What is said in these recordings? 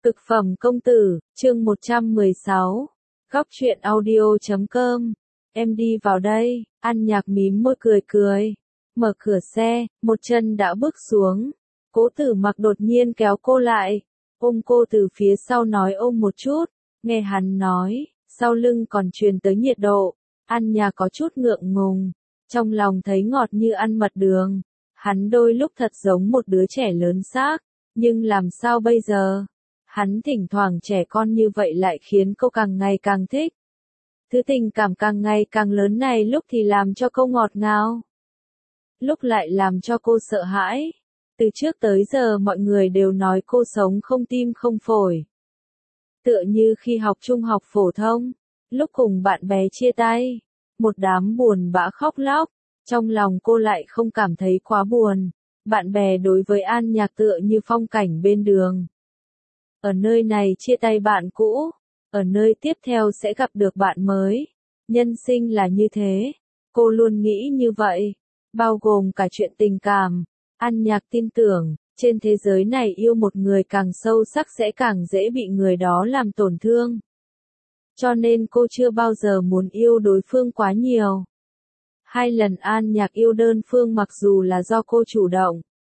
Cực phẩm công tử, chương 116. Góc truyện audio.com. Em đi vào đây, An Nhạc mím môi cười cười. Mở cửa xe, một chân đã bước xuống. Cố Tử Mặc đột nhiên kéo cô lại. Ôm cô từ phía sau nói ôm một chút. Nghe hắn nói, sau lưng còn truyền tới nhiệt độ. An Nhạc có chút ngượng ngùng. Trong lòng thấy ngọt như ăn mật đường. Hắn đôi lúc thật giống một đứa trẻ lớn xác. Nhưng làm sao bây giờ? Hắn thỉnh thoảng trẻ con như vậy lại khiến cô càng ngày càng thích. Thứ tình cảm càng ngày càng lớn này lúc thì làm cho cô ngọt ngào, lúc lại làm cho cô sợ hãi. Từ trước tới giờ mọi người đều nói cô sống không tim không phổi. Tựa như khi học trung học phổ thông, lúc cùng bạn bè chia tay, một đám buồn bã khóc lóc, trong lòng cô lại không cảm thấy quá buồn. Bạn bè đối với An Nhạc tựa như phong cảnh bên đường. Ở nơi này chia tay bạn cũ, ở nơi tiếp theo sẽ gặp được bạn mới. Nhân sinh là như thế, cô luôn nghĩ như vậy, bao gồm cả chuyện tình cảm. An Nhạc tin tưởng, trên thế giới này yêu một người càng sâu sắc sẽ càng dễ bị người đó làm tổn thương. Cho nên cô chưa bao giờ muốn yêu đối phương quá nhiều. 2 lần An Nhạc yêu đơn phương mặc dù là do cô chủ động,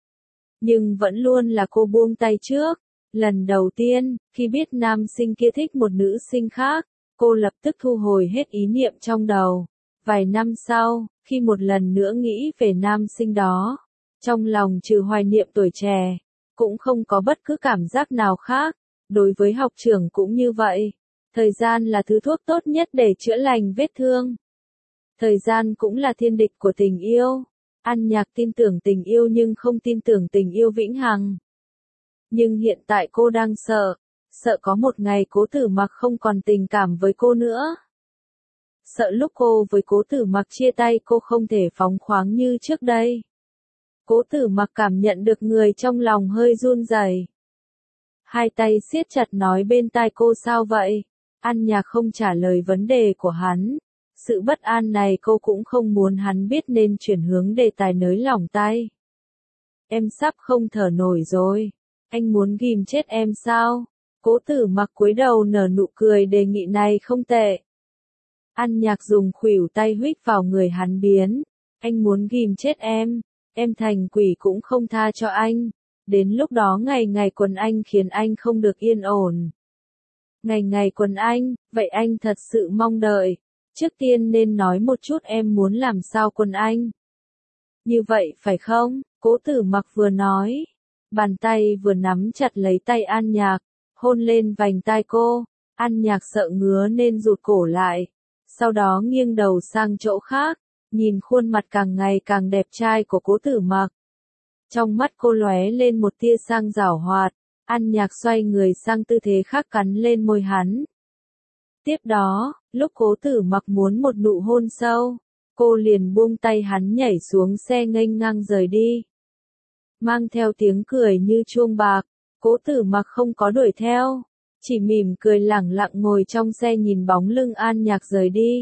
nhưng vẫn luôn là cô buông tay trước. Lần đầu tiên, khi biết nam sinh kia thích một nữ sinh khác, cô lập tức thu hồi hết ý niệm trong đầu. Vài năm sau, khi một lần nữa nghĩ về nam sinh đó, trong lòng trừ hoài niệm tuổi trẻ, cũng không có bất cứ cảm giác nào khác. Đối với học trưởng cũng như vậy. Thời gian là thứ thuốc tốt nhất để chữa lành vết thương. Thời gian cũng là thiên địch của tình yêu. An Nhạc tin tưởng tình yêu nhưng không tin tưởng tình yêu vĩnh hằng. Nhưng hiện tại cô đang sợ có một ngày Cố Tử Mặc không còn tình cảm với cô nữa. Sợ lúc cô với Cố Tử Mặc chia tay cô không thể phóng khoáng như trước đây. Cố Tử Mặc cảm nhận được người trong lòng hơi run rẩy. Hai tay siết chặt nói bên tai cô sao vậy? An Nhạc không trả lời vấn đề của hắn. Sự bất an này cô cũng không muốn hắn biết nên chuyển hướng đề tài nới lỏng tay. Em sắp không thở nổi rồi. Anh muốn ghim chết em sao? Cố Tử Mặc cúi đầu nở nụ cười đề nghị này không tệ. An Nhạc dùng khuỷu tay huých vào người hắn biến. Anh muốn ghim chết em thành quỷ cũng không tha cho anh. Đến lúc đó ngày ngày quần anh khiến anh không được yên ổn. Ngày ngày quần anh, vậy anh thật sự mong đợi. Trước tiên nên nói một chút em muốn làm sao quần anh. Như vậy phải không? Cố Tử Mặc vừa nói. Bàn tay vừa nắm chặt lấy tay An Nhạc, hôn lên vành tai cô. An Nhạc sợ ngứa nên rụt cổ lại. Sau đó nghiêng đầu sang chỗ khác, nhìn khuôn mặt càng ngày càng đẹp trai của Cố Tử Mặc. Trong mắt cô lóe lên một tia sang giảo hoạt. An Nhạc xoay người sang tư thế khác cắn lên môi hắn. Tiếp đó, lúc Cố Tử Mặc muốn một nụ hôn sâu, cô liền buông tay hắn nhảy xuống xe nghênh ngang rời đi. Mang theo tiếng cười như chuông bạc, Cố Tử Mặc không có đuổi theo, chỉ mỉm cười lẳng lặng ngồi trong xe nhìn bóng lưng An Nhạc rời đi.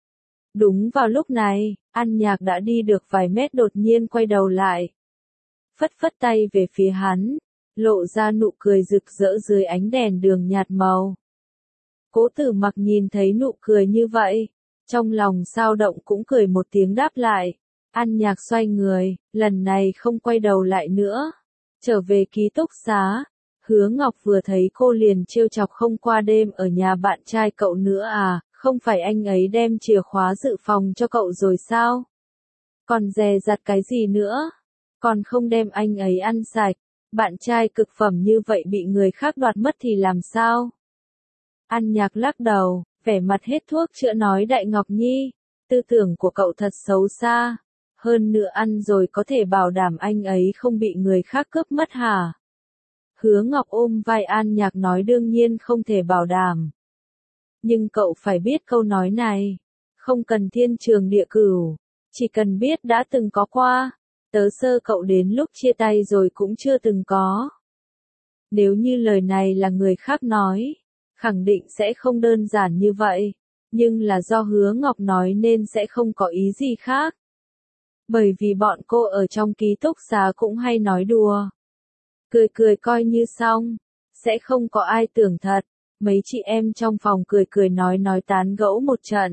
Đúng vào lúc này, An Nhạc đã đi được vài mét đột nhiên quay đầu lại. Phất phất tay về phía hắn, lộ ra nụ cười rực rỡ dưới ánh đèn đường nhạt màu. Cố Tử Mặc nhìn thấy nụ cười như vậy, trong lòng dao động cũng cười một tiếng đáp lại. An Nhạc xoay người, lần này không quay đầu lại nữa. Trở về ký túc xá, Hứa Ngọc vừa thấy cô liền trêu chọc không qua đêm ở nhà bạn trai cậu nữa à, không phải anh ấy đem chìa khóa dự phòng cho cậu rồi sao? Còn dè dặt cái gì nữa? Còn không đem anh ấy ăn sạch, bạn trai cực phẩm như vậy bị người khác đoạt mất thì làm sao? An Nhạc lắc đầu, vẻ mặt hết thuốc chữa nói Đại Ngọc Nhi, tư tưởng của cậu thật xấu xa. Hơn nữa ăn rồi có thể bảo đảm anh ấy không bị người khác cướp mất hả? Hứa Ngọc ôm vai An Nhạc nói đương nhiên không thể bảo đảm. Nhưng cậu phải biết câu nói này, không cần thiên trường địa cửu, chỉ cần biết đã từng có qua, tớ sơ cậu đến lúc chia tay rồi cũng chưa từng có. Nếu như lời này là người khác nói, khẳng định sẽ không đơn giản như vậy, nhưng là do Hứa Ngọc nói nên sẽ không có ý gì khác. Bởi vì bọn cô ở trong ký túc xá cũng hay nói đùa. Cười cười coi như xong, sẽ không có ai tưởng thật. Mấy chị em trong phòng cười cười nói tán gẫu một trận.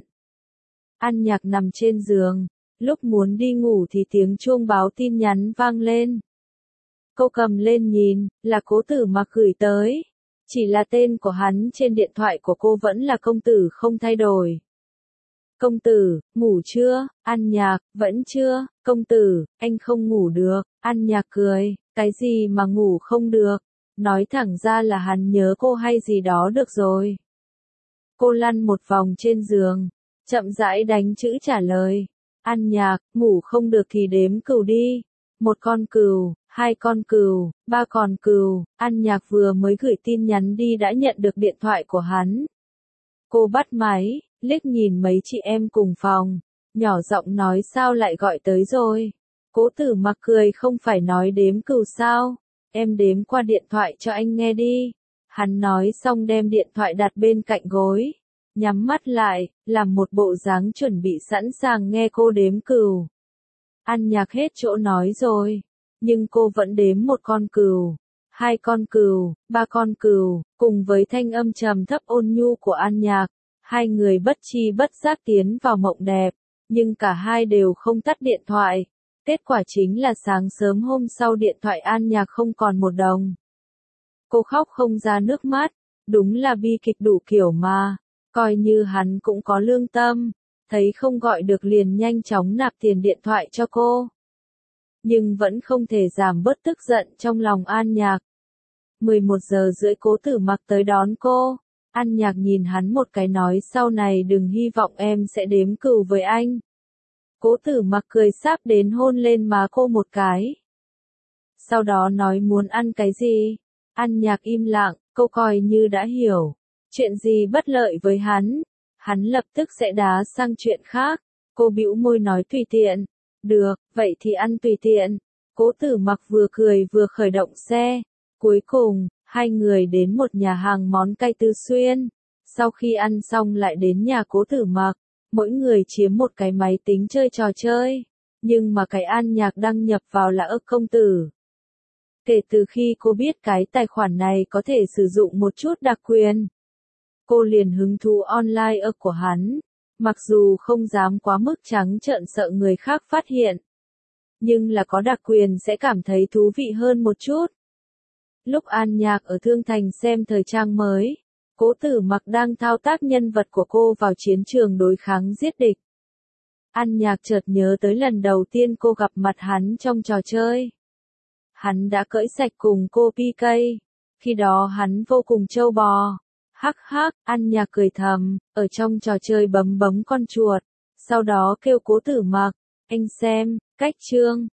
An Nhạc nằm trên giường, lúc muốn đi ngủ thì tiếng chuông báo tin nhắn vang lên. Cô cầm lên nhìn, là Cố Tử Mặc gửi tới. Chỉ là tên của hắn trên điện thoại của cô vẫn là công tử không thay đổi. Công tử, ngủ chưa? An Nhạc, vẫn chưa. Công tử, anh không ngủ được. An Nhạc cười, cái gì mà ngủ không được? Nói thẳng ra là hắn nhớ cô hay gì đó được rồi. Cô lăn một vòng trên giường, chậm rãi đánh chữ trả lời. An Nhạc, ngủ không được thì đếm cừu đi. 1 con cừu, 2 con cừu, 3 con cừu. An Nhạc vừa mới gửi tin nhắn đi đã nhận được điện thoại của hắn. Cô bắt máy, liếc nhìn mấy chị em cùng phòng, nhỏ giọng nói sao lại gọi tới rồi. Cố Tử Mặc cười, không phải nói đếm cừu sao, em đếm qua điện thoại cho anh nghe đi. Hắn nói xong đem điện thoại đặt bên cạnh gối, nhắm mắt lại, làm một bộ dáng chuẩn bị sẵn sàng nghe cô đếm cừu. An Nhạc hết chỗ nói rồi, nhưng cô vẫn đếm 1 con cừu, 2 con cừu, 3 con cừu, cùng với thanh âm trầm thấp ôn nhu của An Nhạc. Hai người bất chi bất giác tiến vào mộng đẹp, nhưng cả hai đều không tắt điện thoại. Kết quả chính là sáng sớm hôm sau điện thoại An Nhạc không còn 1 đồng. Cô khóc không ra nước mắt, đúng là bi kịch đủ kiểu mà, coi như hắn cũng có lương tâm, thấy không gọi được liền nhanh chóng nạp tiền điện thoại cho cô. Nhưng vẫn không thể giảm bớt tức giận trong lòng An Nhạc. 11 giờ rưỡi Cố Tử Mặc tới đón cô. An Nhạc nhìn hắn một cái nói sau này đừng hy vọng em sẽ đếm cừu với anh. Cố Tử Mặc cười sáp đến hôn lên má cô một cái. Sau đó nói muốn ăn cái gì. An Nhạc im lặng, cô coi như đã hiểu. Chuyện gì bất lợi với hắn lập tức sẽ đá sang chuyện khác. Cô bĩu môi nói tùy tiện. Được, vậy thì ăn tùy tiện. Cố Tử Mặc vừa cười vừa khởi động xe. Cuối cùng, hai người đến một nhà hàng món cay Tư Xuyên. Sau khi ăn xong lại đến nhà Cố Tử Mặc, mỗi người chiếm một cái máy tính chơi trò chơi. Nhưng mà cái An Nhạc đăng nhập vào là ức công tử. Kể từ khi cô biết cái tài khoản này có thể sử dụng một chút đặc quyền, cô liền hứng thú online ức của hắn. Mặc dù không dám quá mức trắng trợn sợ người khác phát hiện, nhưng là có đặc quyền sẽ cảm thấy thú vị hơn một chút. Lúc An Nhạc ở Thương Thành xem thời trang mới, Cố Tử Mặc đang thao tác nhân vật của cô vào chiến trường đối kháng giết địch. An Nhạc chợt nhớ tới lần đầu tiên cô gặp mặt hắn trong trò chơi. Hắn đã cởi sạch cùng cô PK. Khi đó hắn vô cùng trâu bò. Hắc hắc, An Nhạc cười thầm, ở trong trò chơi bấm con chuột. Sau đó kêu Cố Tử Mặc, anh xem, cách chương.